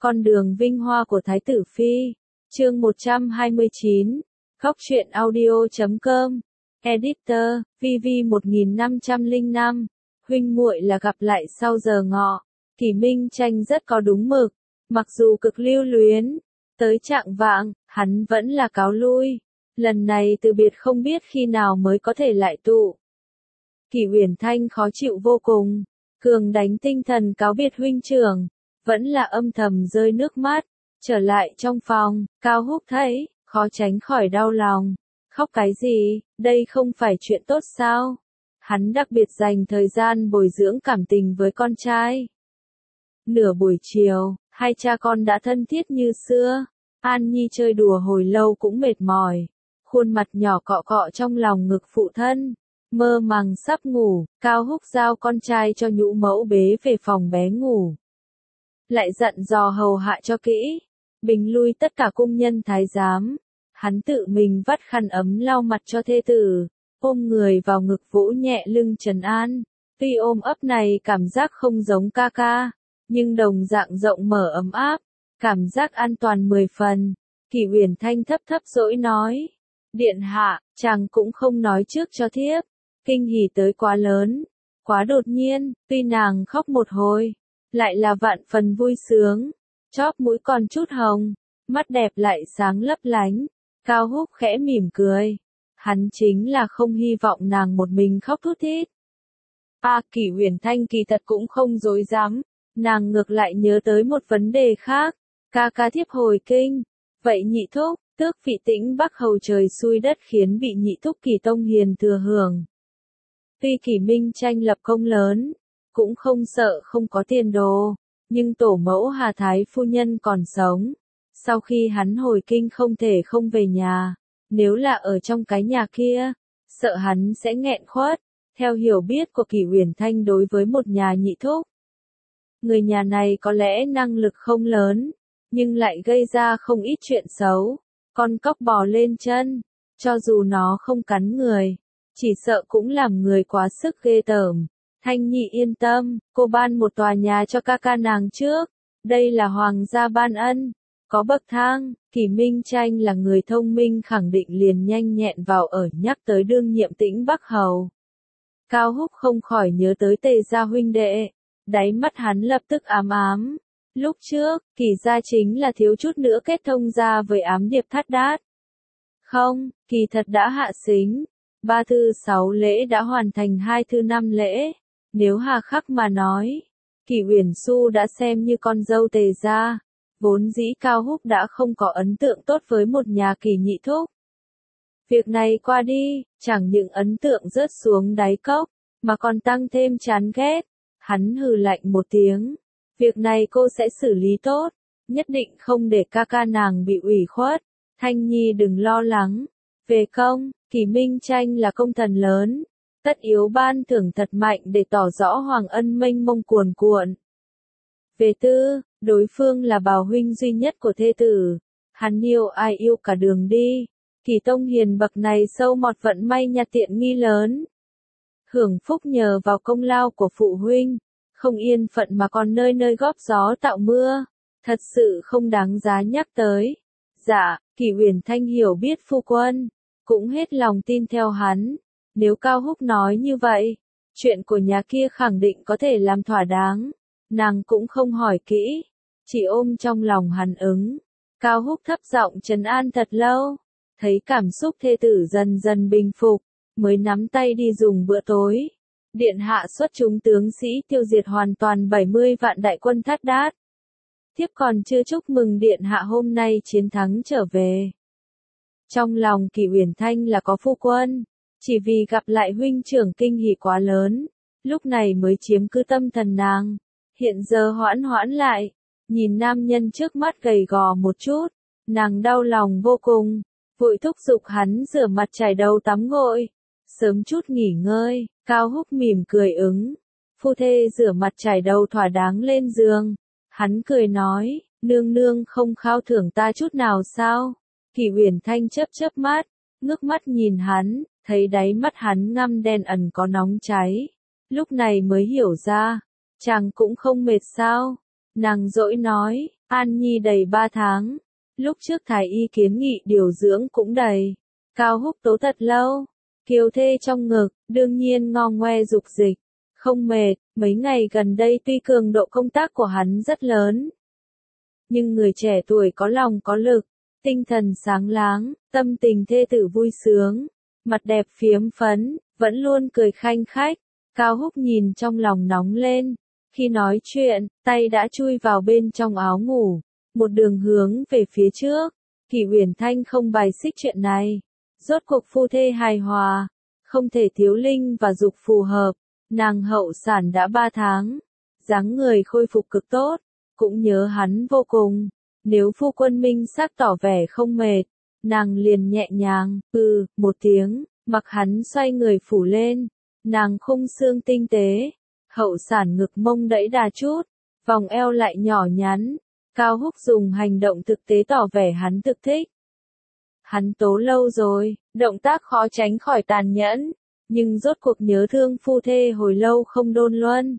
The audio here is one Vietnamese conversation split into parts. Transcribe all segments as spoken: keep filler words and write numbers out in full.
Con đường vinh hoa của Thái tử Phi. Chương một trăm hai mươi chín. Góc truyện audio chấm com. Editor, vê vê một nghìn năm trăm lẻ năm. Huynh muội là gặp lại sau giờ ngọ. Kỷ Minh Tranh rất có đúng mực. Mặc dù cực lưu luyến. Tới trạng vạng, hắn vẫn là cáo lui. Lần này từ biệt không biết khi nào mới có thể lại tụ. Kỷ Uyển Thanh khó chịu vô cùng. Cường đánh tinh thần cáo biệt huynh trưởng. Vẫn là âm thầm rơi nước mắt. Trở lại trong phòng, Cao Húc thấy, khó tránh khỏi đau lòng. Khóc cái gì, đây không phải chuyện tốt sao? Hắn đặc biệt dành thời gian bồi dưỡng cảm tình với con trai. Nửa buổi chiều, hai cha con đã thân thiết như xưa. An Nhi chơi đùa hồi lâu cũng mệt mỏi. Khuôn mặt nhỏ cọ cọ trong lòng ngực phụ thân. Mơ màng sắp ngủ, Cao Húc giao con trai cho nhũ mẫu bế về phòng bé ngủ. Lại dặn dò hầu hạ cho kỹ. Bình lui tất cả cung nhân thái giám. Hắn tự mình vắt khăn ấm lau mặt cho thê tử. Ôm người vào ngực vỗ nhẹ lưng trấn an. Tuy ôm ấp này cảm giác không giống ca ca. Nhưng đồng dạng rộng mở ấm áp. Cảm giác an toàn mười phần. Kỷ Uyển Thanh thấp thấp dỗi nói. Điện hạ, chàng cũng không nói trước cho thiếp. Kinh hỉ tới quá lớn. Quá đột nhiên, tuy nàng khóc một hồi. Lại là vạn phần vui sướng. Chóp mũi còn chút hồng. Mắt đẹp lại sáng lấp lánh. Cao Húc khẽ mỉm cười. Hắn chính là không hy vọng nàng một mình khóc thút thít. À, Kỷ Uyển Thanh kỳ thật cũng không dối dám. Nàng ngược lại nhớ tới một vấn đề khác. Ca ca thiếp hồi kinh. Vậy nhị thúc, tước vị Tĩnh Bắc hầu trời xui đất khiến bị nhị thúc Kỷ Tông Hiền thừa hưởng. Tuy Kỷ Minh Tranh lập công lớn. Cũng không sợ không có tiền đồ. Nhưng tổ mẫu Hà Thái phu nhân còn sống. Sau khi hắn hồi kinh không thể không về nhà. Nếu là ở trong cái nhà kia, sợ hắn sẽ nghẹn khuất. Theo hiểu biết của Kỷ Uyển Thanh đối với một nhà nhị thúc. Người nhà này có lẽ năng lực không lớn. Nhưng lại gây ra không ít chuyện xấu. Con cóc bò lên chân. Cho dù nó không cắn người. Chỉ sợ cũng làm người quá sức ghê tởm. Thanh Nhi yên tâm, cô ban một tòa nhà cho ca ca nàng trước. Đây là hoàng gia ban ân. Có bậc thang, Kỷ Minh Tranh là người thông minh khẳng định liền nhanh nhẹn vào ở nhắc tới đương nhiệm Tĩnh Bắc hầu. Cao Húc không khỏi nhớ tới Tề gia huynh đệ. Đáy mắt hắn lập tức ám ám. Lúc trước, Kỷ gia chính là thiếu chút nữa kết thông gia với ám điệp Thát Đát. Không, kỳ thật đã hạ xính. Ba thư sáu lễ đã hoàn thành hai thư năm lễ. Nếu hà khắc mà nói, Kỷ Uyển Xu đã xem như con dâu Tề gia. Vốn dĩ Cao Húc đã không có ấn tượng tốt với một nhà Kỷ nhị thúc. Việc này qua đi, chẳng những ấn tượng rớt xuống đáy cốc, mà còn tăng thêm chán ghét. Hắn hừ lạnh một tiếng. Việc này cô sẽ xử lý tốt, nhất định không để ca ca nàng bị ủy khuất. Thanh Nhi đừng lo lắng. Về công, Kỷ Minh Tranh là công thần lớn. Tất yếu ban thưởng thật mạnh để tỏ rõ hoàng ân mênh mông cuồn cuộn. Về tư, đối phương là bào huynh duy nhất của thê tử. Hắn yêu ai yêu cả đường đi. Kỷ Tông Hiền bậc này sâu mọt vận may nhặt tiện nghi lớn. Hưởng phúc nhờ vào công lao của phụ huynh. Không yên phận mà còn nơi nơi góp gió tạo mưa. Thật sự không đáng giá nhắc tới. Dạ, Kỷ Uyển Thanh hiểu biết phu quân. Cũng hết lòng tin theo hắn. Nếu Cao Húc nói như vậy, chuyện của nhà kia khẳng định có thể làm thỏa đáng. Nàng cũng không hỏi kỹ, chỉ ôm trong lòng hắn ứng. Cao Húc thấp giọng trấn an thật lâu, thấy cảm xúc thê tử dần dần bình phục, mới nắm tay đi dùng bữa tối. Điện hạ xuất chúng tướng sĩ tiêu diệt hoàn toàn bảy mươi vạn đại quân Thát Đát. Thiếp còn chưa chúc mừng điện hạ hôm nay chiến thắng trở về. Trong lòng Kỷ Uyển Thanh là có phu quân. Chỉ vì gặp lại huynh trưởng kinh hỉ quá lớn, lúc này mới chiếm cứ tâm thần nàng. Hiện giờ hoãn hoãn lại, nhìn nam nhân trước mắt gầy gò một chút, nàng đau lòng vô cùng, vội thúc giục hắn rửa mặt chải đầu tắm gội, sớm chút nghỉ ngơi. Cao Húc mỉm cười ứng, phu thê rửa mặt chải đầu thỏa đáng lên giường. Hắn cười nói, nương nương không khao thưởng ta chút nào sao? Kỷ Uyển Thanh chớp chớp mắt, ngước mắt nhìn hắn. Thấy đáy mắt hắn ngăm đen ẩn có nóng cháy. Lúc này mới hiểu ra. Chàng cũng không mệt sao. Nàng dỗi nói. An Nhi đầy ba tháng. Lúc trước Thái y kiến nghị điều dưỡng cũng đầy. Cao Húc tố thật lâu. Kiều thê trong ngực, đương nhiên ngo ngoe dục dịch. Không mệt, mấy ngày gần đây tuy cường độ công tác của hắn rất lớn. Nhưng người trẻ tuổi có lòng có lực, tinh thần sáng láng, tâm tình thê tử vui sướng, mặt đẹp phiếm phấn, vẫn luôn cười khanh khách. Cao Húc nhìn trong lòng nóng lên. Khi nói chuyện, tay đã chui vào bên trong áo ngủ, một đường hướng về phía trước. Kỷ Uyển Thanh không bài xích chuyện này. Rốt cuộc phu thê hài hòa, không thể thiếu linh và dục phù hợp. Nàng hậu sản đã ba tháng, dáng người khôi phục cực tốt, cũng nhớ hắn vô cùng. Nếu phu quân minh xác tỏ vẻ không mệt, nàng liền nhẹ nhàng, ừ, một tiếng, mặc hắn xoay người phủ lên. Nàng khung xương tinh tế, hậu sản ngực mông đẫy đà chút, vòng eo lại nhỏ nhắn. Cao Húc dùng hành động thực tế tỏ vẻ hắn thực thích. Hắn tố lâu rồi, động tác khó tránh khỏi tàn nhẫn, nhưng rốt cuộc nhớ thương phu thê hồi lâu không đôn luân.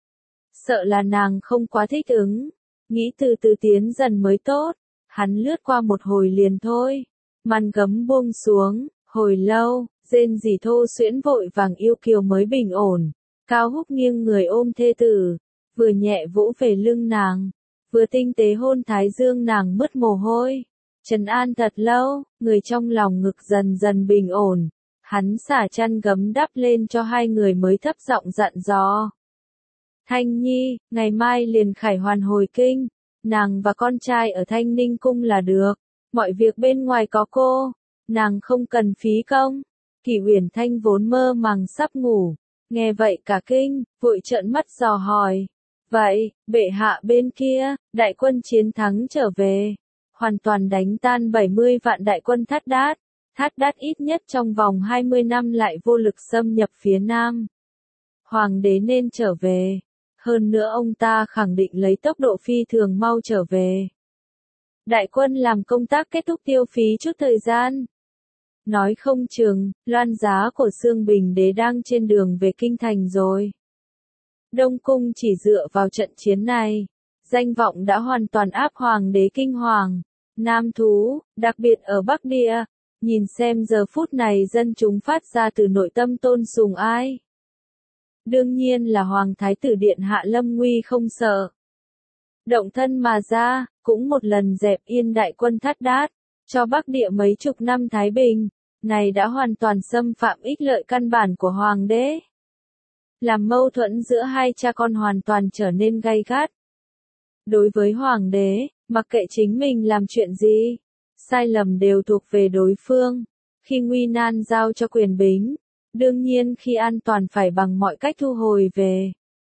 Sợ là nàng không quá thích ứng, nghĩ từ từ tiến dần mới tốt. Hắn lướt qua một hồi liền thôi, màn gấm buông xuống, hồi lâu, rên rỉ thô xuyễn vội vàng yêu kiều mới bình ổn. Cao Húc nghiêng người ôm thê tử, vừa nhẹ vỗ về lưng nàng, vừa tinh tế hôn thái dương nàng mứt mồ hôi. Trấn an thật lâu, người trong lòng ngực dần dần bình ổn. Hắn xả chăn gấm đắp lên cho hai người mới thấp giọng dặn dò. Thanh Nhi, ngày mai liền khải hoàn hồi kinh, nàng và con trai ở Thanh Ninh Cung là được. Mọi việc bên ngoài có cô, nàng không cần phí công. Kỷ Uyển Thanh vốn mơ màng sắp ngủ, nghe vậy cả kinh, vội trợn mắt dò hỏi. Vậy, bệ hạ bên kia, đại quân chiến thắng trở về, hoàn toàn đánh tan bảy mươi vạn đại quân Thát Đát. Thát Đát ít nhất trong vòng hai mươi năm lại vô lực xâm nhập phía Nam. Hoàng đế nên trở về. Hơn nữa ông ta khẳng định lấy tốc độ phi thường mau trở về. Đại quân làm công tác kết thúc tiêu phí chút thời gian. Nói không chừng, loan giá của Xương Bình Đế đang trên đường về kinh thành rồi. Đông Cung chỉ dựa vào trận chiến này, danh vọng đã hoàn toàn áp hoàng đế kinh hoàng. Nam thú, đặc biệt ở Bắc Địa, nhìn xem giờ phút này dân chúng phát ra từ nội tâm tôn sùng ai. Đương nhiên là Hoàng Thái tử Điện Hạ lâm nguy không sợ. Động thân mà ra, cũng một lần dẹp yên đại quân Thát Đát, cho Bắc Địa mấy chục năm thái bình, này đã hoàn toàn xâm phạm ích lợi căn bản của Hoàng đế. Làm mâu thuẫn giữa hai cha con hoàn toàn trở nên gay gắt. Đối với Hoàng đế, mặc kệ chính mình làm chuyện gì, sai lầm đều thuộc về đối phương. Khi nguy nan giao cho quyền bính, đương nhiên khi an toàn phải bằng mọi cách thu hồi về.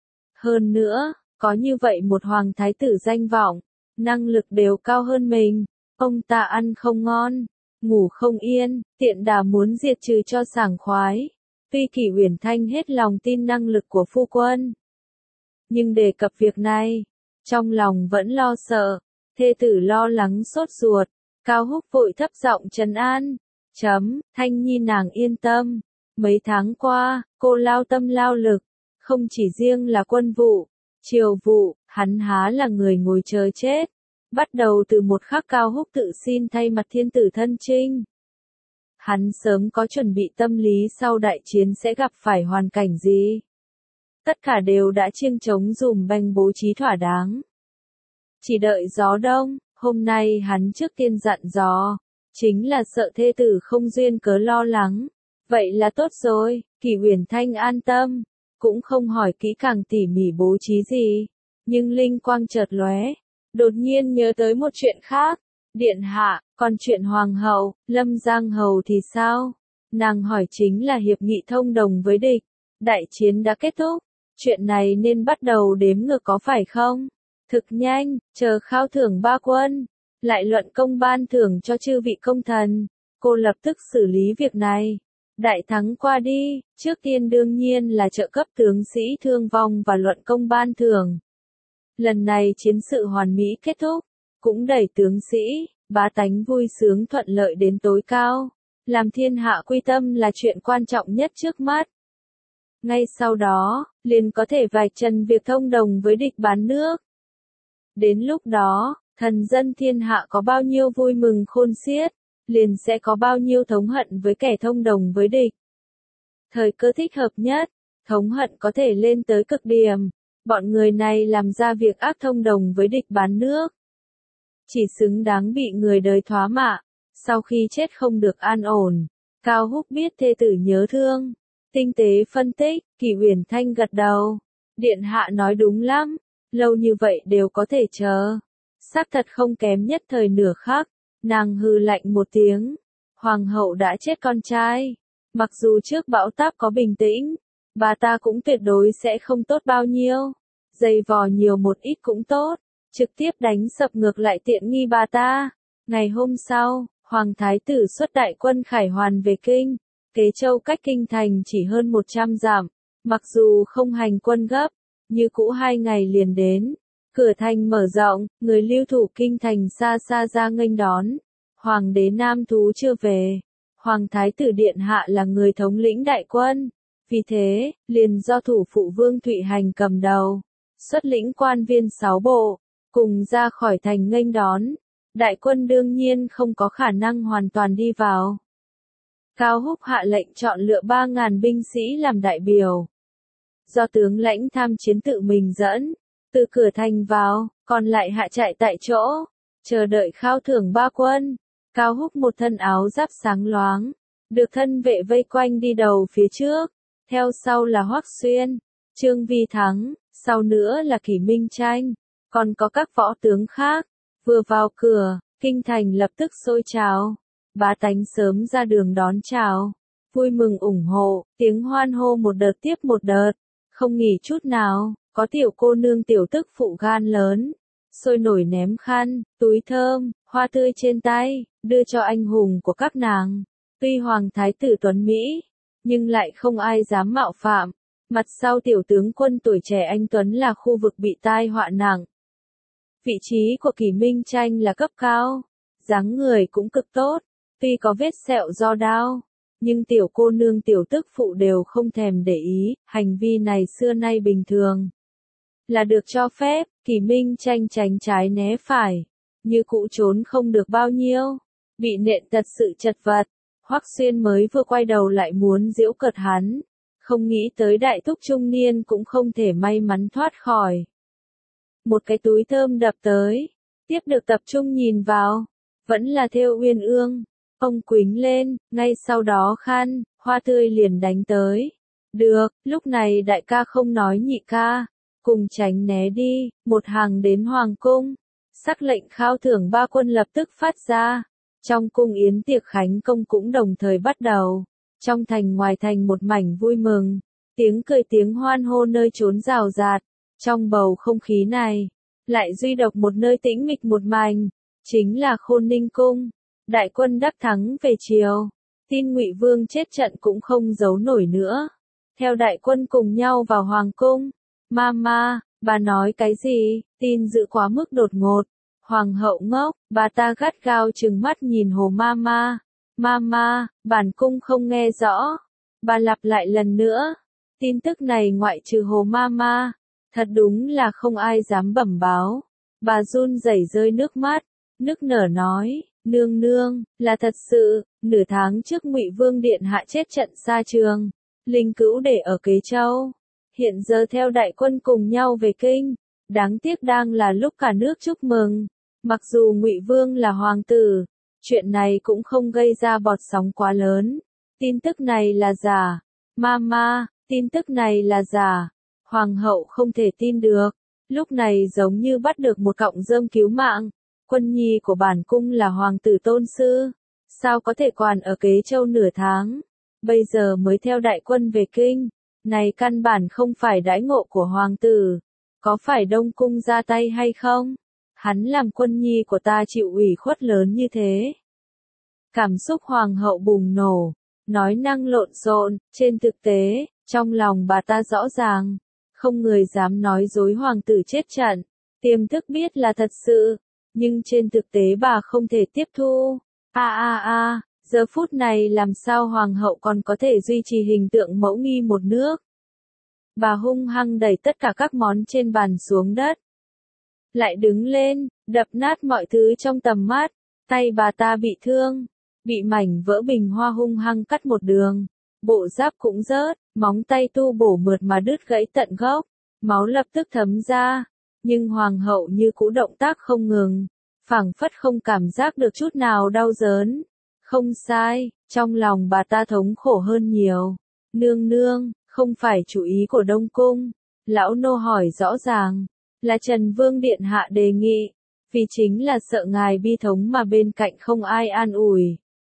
Hơn nữa, có như vậy một hoàng thái tử danh vọng, năng lực đều cao hơn mình, ông ta ăn không ngon, ngủ không yên, tiện đà muốn diệt trừ cho sảng khoái. Tuy Kỷ Uyển Thanh hết lòng tin năng lực của phu quân, nhưng đề cập việc này, trong lòng vẫn lo sợ, thê tử lo lắng sốt ruột. Cao Húc vội thấp giọng trấn an. Chấm, Thanh Nhi nàng yên tâm. Mấy tháng qua, cô lao tâm lao lực, không chỉ riêng là quân vụ, triều vụ, hắn há là người ngồi chờ chết. Bắt đầu từ một khắc Cao Húc tự xin thay mặt thiên tử thân chinh. Hắn sớm có chuẩn bị tâm lý sau đại chiến sẽ gặp phải hoàn cảnh gì. Tất cả đều đã chiêng trống dùm beng bố trí thỏa đáng. Chỉ đợi gió đông, hôm nay hắn trước tiên dặn dò, chính là sợ thê tử không duyên cớ lo lắng. Vậy là tốt rồi, Kỷ Uyển Thanh an tâm, cũng không hỏi kỹ càng tỉ mỉ bố trí gì, nhưng linh quang chợt lóe, đột nhiên nhớ tới một chuyện khác. Điện hạ, còn chuyện hoàng hậu, Lâm Giang hầu thì sao? Nàng hỏi chính là hiệp nghị thông đồng với địch, đại chiến đã kết thúc, chuyện này nên bắt đầu đếm ngược có phải không? Thực nhanh, chờ khao thưởng ba quân, lại luận công ban thưởng cho chư vị công thần, cô lập tức xử lý việc này. Đại thắng qua đi, trước tiên đương nhiên là trợ cấp tướng sĩ thương vong và luận công ban thưởng. Lần này chiến sự hoàn mỹ kết thúc, cũng đẩy tướng sĩ, bá tánh vui sướng thuận lợi đến tối cao. Làm thiên hạ quy tâm là chuyện quan trọng nhất trước mắt. Ngay sau đó, liền có thể vạch trần việc thông đồng với địch bán nước. Đến lúc đó, Thần dân thiên hạ có bao nhiêu vui mừng khôn xiết, liền sẽ có bao nhiêu thống hận với kẻ thông đồng với địch. Thời cơ thích hợp nhất, thống hận có thể lên tới cực điểm, bọn người này làm ra việc ác thông đồng với địch bán nước. Chỉ xứng đáng bị người đời thoá mạ, sau khi chết không được an ổn. Cao Húc biết thê tử nhớ thương, tinh tế phân tích, Kỳ Uyển Thanh gật đầu. Điện hạ nói đúng lắm, lâu như vậy đều có thể chờ. Xác thật không kém nhất thời nửa khắc, nàng hừ lạnh một tiếng. Hoàng hậu đã chết con trai, mặc dù trước bão táp có bình tĩnh, bà ta cũng tuyệt đối sẽ không tốt bao nhiêu. Dày vò nhiều một ít cũng tốt, trực tiếp đánh sập ngược lại tiện nghi bà ta. Ngày hôm sau, Hoàng Thái tử xuất đại quân khải hoàn về kinh. Kế Châu cách kinh thành chỉ hơn một trăm dặm, mặc dù không hành quân gấp, như cũ hai ngày liền đến. Cửa thành mở rộng, người lưu thủ kinh thành xa xa ra nghênh đón. Hoàng đế Nam Thú chưa về. Hoàng Thái tử Điện Hạ là người thống lĩnh đại quân. Vì thế, liền do thủ phụ Vương Thụy Hành cầm đầu, xuất lĩnh quan viên sáu bộ, cùng ra khỏi thành nghênh đón. Đại quân đương nhiên không có khả năng hoàn toàn đi vào. Cao Húc hạ lệnh chọn lựa ba ngàn binh sĩ làm đại biểu. Do tướng lãnh tham chiến tự mình dẫn, từ cửa thành vào, còn lại hạ trại tại chỗ, chờ đợi khao thưởng ba quân. Cao Húc một thân áo giáp sáng loáng, được thân vệ vây quanh đi đầu phía trước, theo sau là Hoắc Xuyên, Trương Vi Thắng, sau nữa là Kỷ Minh Tranh, còn có các võ tướng khác. Vừa vào cửa, kinh thành lập tức sôi trào. Bá tánh sớm ra đường đón chào, vui mừng ủng hộ, tiếng hoan hô một đợt tiếp một đợt, không nghỉ chút nào. Có tiểu cô nương tiểu tức phụ gan lớn, sôi nổi ném khăn, túi thơm, hoa tươi trên tay, đưa cho anh hùng của các nàng. Tuy Hoàng Thái tử tuấn Mỹ, nhưng lại không ai dám mạo phạm. Mặt sau tiểu tướng quân tuổi trẻ anh tuấn là khu vực bị tai họa nặng. Vị trí của Kỷ Minh Tranh là cấp cao, dáng người cũng cực tốt, tuy có vết sẹo do đao, nhưng tiểu cô nương tiểu tức phụ đều không thèm để ý, hành vi này xưa nay bình thường. Là được cho phép, Kỷ Minh Tranh tránh trái né phải, như cũ trốn không được bao nhiêu, bị nện thật sự chật vật. Hoắc Xuyên mới vừa quay đầu lại muốn giễu cợt hắn, không nghĩ tới đại thúc trung niên cũng không thể may mắn thoát khỏi. Một cái túi thơm đập tới, tiếp được tập trung nhìn vào, vẫn là thêu uyên ương. Ông quính lên, ngay sau đó khăn, hoa tươi liền đánh tới. Được, lúc này đại ca không nói nhị ca, cùng tránh né đi. Một hàng đến hoàng cung, sắc lệnh khao thưởng ba quân lập tức phát ra. Trong cung yến tiệc khánh công cũng đồng thời bắt đầu. Trong thành ngoài thành một mảnh vui mừng, tiếng cười tiếng hoan hô nơi trốn rào rạt. Trong bầu không khí này, lại duy độc một nơi tĩnh mịch một mảnh, chính là Khôn Ninh cung. Đại quân đắc thắng về chiều, tin Ngụy Vương chết trận cũng không giấu nổi nữa. Theo đại quân cùng nhau vào hoàng cung. Mama, bà nói cái gì? Tin dự quá mức đột ngột. Hoàng hậu ngốc, bà ta gắt gao trừng mắt nhìn Hồ Mama. Mama, bản cung không nghe rõ. Bà lặp lại lần nữa. Tin tức này ngoại trừ Hồ Mama, thật đúng là không ai dám bẩm báo. Bà run rẩy rơi nước mắt, nức nở nói, nương nương, là thật sự, nửa tháng trước Ngụy Vương điện hạ chết trận xa trường, linh cữu để ở Kế Châu. Hiện giờ theo đại quân cùng nhau về kinh, đáng tiếc đang là lúc cả nước chúc mừng. Mặc dù Ngụy Vương là hoàng tử, chuyện này cũng không gây ra bọt sóng quá lớn. Tin tức này là giả. Mama, tin tức này là giả. Hoàng hậu không thể tin được. Lúc này giống như bắt được một cọng rơm cứu mạng. Quân nhi của bản cung là hoàng tử tôn sư. Sao có thể quản ở Kế Châu nửa tháng? Bây giờ mới theo đại quân về kinh. Này căn bản không phải đãi ngộ của hoàng tử. Có phải Đông Cung ra tay hay không? Hắn làm quân nhi của ta chịu ủy khuất lớn như thế. Cảm xúc hoàng hậu bùng nổ. Nói năng lộn xộn, trên thực tế, trong lòng bà ta rõ ràng. Không người dám nói dối hoàng tử chết trận. Tiềm thức biết là thật sự. Nhưng trên thực tế bà không thể tiếp thu. A a a, giờ phút này làm sao hoàng hậu còn có thể duy trì hình tượng mẫu nghi một nước. Bà hung hăng đẩy tất cả các món trên bàn xuống đất. lại đứng lên, đập nát mọi thứ trong tầm mắt. Tay bà ta bị thương, bị mảnh vỡ bình hoa hung hăng cắt một đường. Bộ giáp cũng rớt, móng tay tu bổ mượt mà đứt gãy tận gốc. Máu lập tức thấm ra, nhưng hoàng hậu như cũ động tác không ngừng, phảng phất không cảm giác được chút nào đau đớn. Không sai, trong lòng bà ta thống khổ hơn nhiều. Nương nương, không phải chủ ý của Đông Cung. Lão nô hỏi rõ ràng, là Trần Vương Điện Hạ đề nghị, vì chính là sợ ngài bi thống mà bên cạnh không ai an ủi.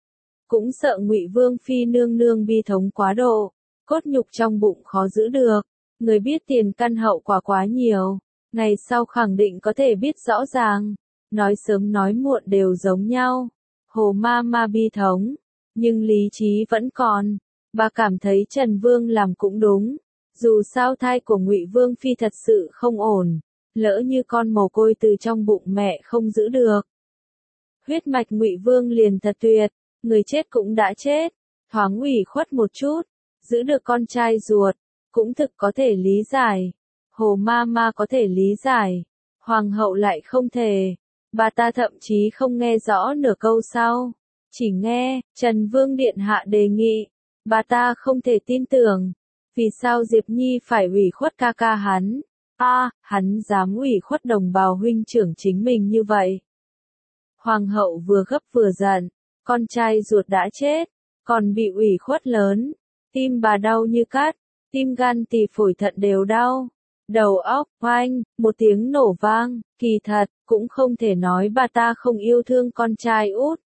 Cũng sợ Ngụy Vương Phi nương nương bi thống quá độ, cốt nhục trong bụng khó giữ được, người biết tiền căn hậu quả quá nhiều, ngày sau khẳng định có thể biết rõ ràng, nói sớm nói muộn đều giống nhau. Hồ ma ma bi thống, nhưng lý trí vẫn còn, bà cảm thấy Trần Vương làm cũng đúng, dù sao thai của Ngụy Vương Phi thật sự không ổn, lỡ như con mồ côi từ trong bụng mẹ không giữ được. Huyết mạch Ngụy Vương liền thật tuyệt, người chết cũng đã chết, thoáng ủy khuất một chút, giữ được con trai ruột, cũng thực có thể lý giải. Hồ ma ma có thể lý giải, hoàng hậu lại không thể. Bà ta thậm chí không nghe rõ nửa câu sau, chỉ nghe, Trần Vương Điện Hạ đề nghị, bà ta không thể tin tưởng, vì sao Diệp Nhi phải ủy khuất ca ca hắn, a à, hắn dám ủy khuất đồng bào huynh trưởng chính mình như vậy. Hoàng hậu vừa gấp vừa giận, con trai ruột đã chết, còn bị ủy khuất lớn, tim bà đau như cắt, tim gan tỳ phổi thận đều đau. Đầu óc, oanh, một tiếng nổ vang, kỳ thật, cũng không thể nói bà ta không yêu thương con trai út.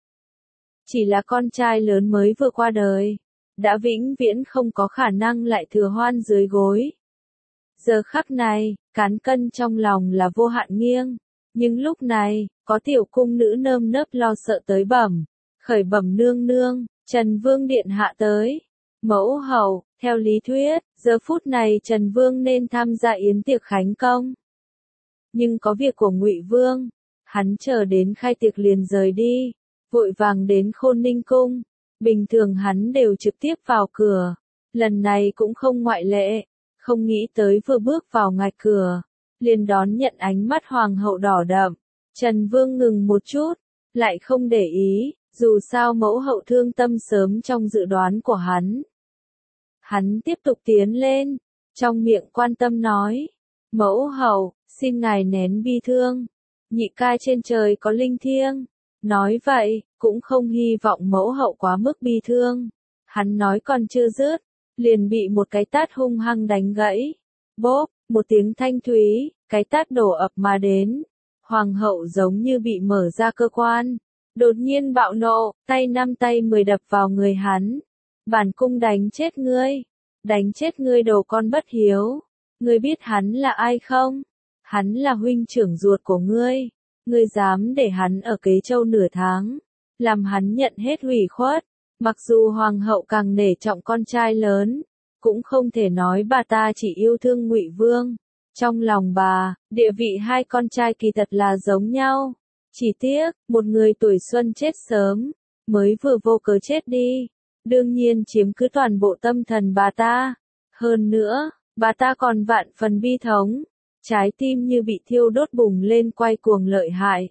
Chỉ là con trai lớn mới vừa qua đời, đã vĩnh viễn không có khả năng lại thừa hoan dưới gối. Giờ khắc này, cán cân trong lòng là vô hạn nghiêng, nhưng lúc này, có tiểu cung nữ nơm nớp lo sợ tới bẩm, khởi bẩm nương nương, Trần Vương Điện Hạ tới. Mẫu hậu, theo lý thuyết, giờ phút này Trần Vương nên tham gia yến tiệc khánh công. Nhưng có việc của Ngụy Vương, hắn chờ đến khai tiệc liền rời đi, vội vàng đến Khôn Ninh cung. Bình thường hắn đều trực tiếp vào cửa, lần này cũng không ngoại lệ, không nghĩ tới vừa bước vào ngạch cửa, liền đón nhận ánh mắt hoàng hậu đỏ đậm. Trần Vương ngừng một chút, lại không để ý, dù sao mẫu hậu thương tâm sớm trong dự đoán của hắn. Hắn tiếp tục tiến lên, trong miệng quan tâm nói, mẫu hậu, xin ngài nén bi thương, nhị ca trên trời có linh thiêng. Nói vậy, cũng không hy vọng mẫu hậu quá mức bi thương. Hắn nói còn chưa dứt, liền bị một cái tát hung hăng đánh gãy. Bốp, một tiếng thanh thúy, cái tát đổ ập mà đến. Hoàng hậu giống như bị mở ra cơ quan, đột nhiên bạo nộ, tay năm tay mười đập vào người hắn. Bản cung đánh chết ngươi, đánh chết ngươi đồ con bất hiếu. Ngươi biết hắn là ai không? Hắn là huynh trưởng ruột của ngươi. Ngươi dám để hắn ở Kế Châu nửa tháng, làm hắn nhận hết ủy khuất. Mặc dù hoàng hậu càng nể trọng con trai lớn, cũng không thể nói bà ta chỉ yêu thương Ngụy Vương. Trong lòng bà, địa vị hai con trai kỳ thật là giống nhau. Chỉ tiếc, một người tuổi xuân chết sớm, mới vừa vô cớ chết đi. Đương nhiên chiếm cứ toàn bộ tâm thần bà ta. Hơn nữa, bà ta còn vạn phần bi thống. Trái tim như bị thiêu đốt bùng lên quay cuồng lợi hại.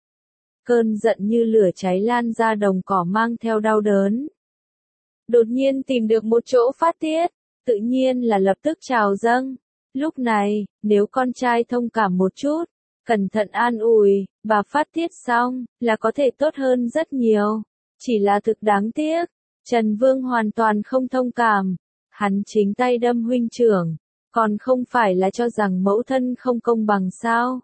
Cơn giận như lửa cháy lan ra đồng cỏ mang theo đau đớn. Đột nhiên tìm được một chỗ phát tiết, tự nhiên là lập tức trào dâng. Lúc này, nếu con trai thông cảm một chút, cẩn thận an ủi, bà phát tiết xong, là có thể tốt hơn rất nhiều. Chỉ là thực đáng tiếc, Trần Vương hoàn toàn không thông cảm. Hắn chính tay đâm huynh trưởng. Còn không phải là cho rằng mẫu thân không công bằng sao?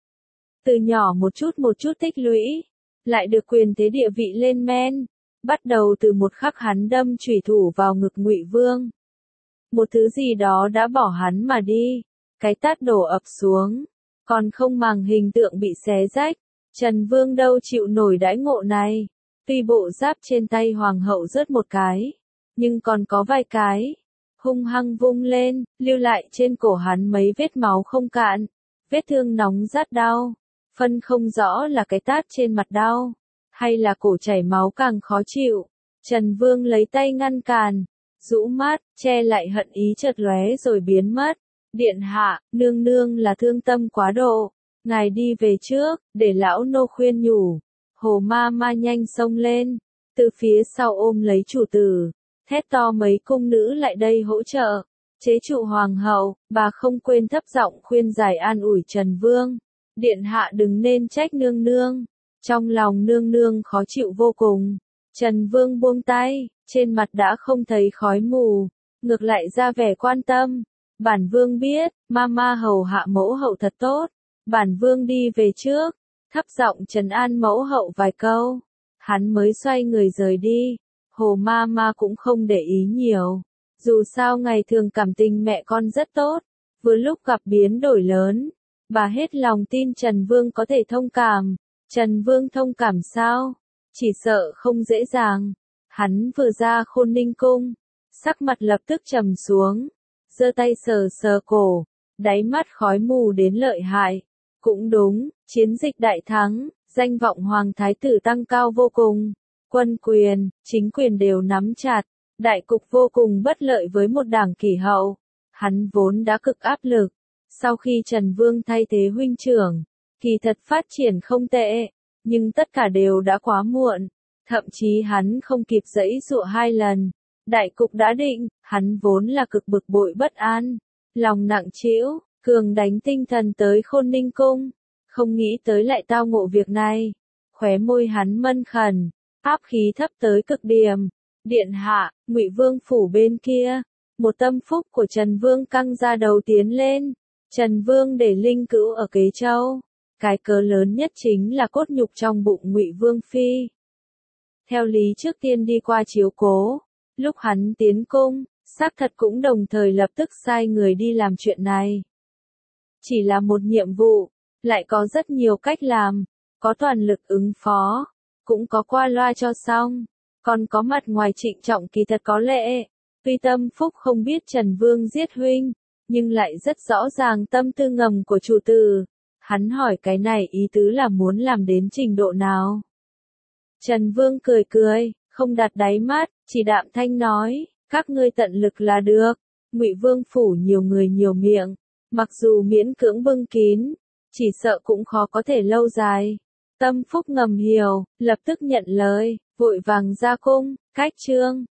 Từ nhỏ một chút một chút tích lũy, lại được quyền thế địa vị lên men, bắt đầu từ một khắc hắn đâm chủy thủ vào ngực Ngụy Vương. Một thứ gì đó đã bỏ hắn mà đi, cái tát đổ ập xuống, còn không màng hình tượng bị xé rách. Trần Vương đâu chịu nổi đãi ngộ này, tuy bộ giáp trên tay hoàng hậu rớt một cái, nhưng còn có vài cái. Hung hăng vung lên, lưu lại trên cổ hắn mấy vết máu không cạn, vết thương nóng rát đau, phân không rõ là cái tát trên mặt đau, hay là cổ chảy máu càng khó chịu. Trần Vương lấy tay ngăn cản, rũ mắt, che lại hận ý chợt lóe rồi biến mất. Điện hạ, nương nương là thương tâm quá độ, ngài đi về trước, để lão nô khuyên nhủ. Hồ ma ma nhanh xông lên, từ phía sau ôm lấy chủ tử, thét to mấy cung nữ lại đây hỗ trợ. Chế trụ hoàng hậu, bà không quên thấp giọng khuyên giải an ủi Trần Vương. Điện hạ đừng nên trách nương nương. Trong lòng nương nương khó chịu vô cùng. Trần Vương buông tay, trên mặt đã không thấy khói mù, ngược lại ra vẻ quan tâm. Bản Vương biết, mama hầu hạ mẫu hậu thật tốt. Bản Vương đi về trước, thấp giọng trấn an mẫu hậu vài câu. Hắn mới xoay người rời đi. Hồ ma ma cũng không để ý nhiều. Dù sao ngày thường cảm tình mẹ con rất tốt. Vừa lúc gặp biến đổi lớn, bà hết lòng tin Trần Vương có thể thông cảm. Trần Vương thông cảm sao? Chỉ sợ không dễ dàng. Hắn vừa ra Khôn Ninh cung, sắc mặt lập tức trầm xuống, giơ tay sờ sờ cổ, đáy mắt khói mù đến lợi hại. Cũng đúng, chiến dịch đại thắng, danh vọng hoàng thái tử tăng cao vô cùng, quân quyền, chính quyền đều nắm chặt, đại cục vô cùng bất lợi với một đảng kỷ hậu. Hắn vốn đã cực áp lực, sau khi Trần Vương thay thế huynh trưởng, kỳ thật phát triển không tệ, nhưng tất cả đều đã quá muộn, thậm chí hắn không kịp giãy giụa hai lần. Đại cục đã định, hắn vốn là cực bực bội bất an, lòng nặng trĩu, cường đánh tinh thần tới Khôn Ninh cung, không nghĩ tới lại tao ngộ việc này. Khóe môi hắn mân khẩn, áp khí thấp tới cực điểm. Điện hạ, Ngụy Vương phủ bên kia, một tâm phúc của Trần Vương căng ra đầu tiến lên. Trần Vương để linh cữu ở Kế Châu, cái cớ lớn nhất chính là cốt nhục trong bụng Ngụy Vương phi. Theo lý trước tiên đi qua chiếu cố, lúc hắn tiến cung, xác thật cũng đồng thời lập tức sai người đi làm chuyện này. Chỉ là một nhiệm vụ, lại có rất nhiều cách làm, có toàn lực ứng phó, cũng có qua loa cho xong, còn có mặt ngoài trịnh trọng kỳ thật có lệ. Tuy tâm phúc không biết Trần Vương giết huynh, nhưng lại rất rõ ràng tâm tư ngầm của chủ tử. Hắn hỏi cái này ý tứ là muốn làm đến trình độ nào? Trần Vương cười cười, không đặt đáy mắt, chỉ đạm thanh nói, các ngươi tận lực là được. Ngụy Vương phủ nhiều người nhiều miệng, mặc dù miễn cưỡng bưng kín, chỉ sợ cũng khó có thể lâu dài. Tâm phúc ngầm hiểu, lập tức nhận lời, vội vàng ra cung, cách trương.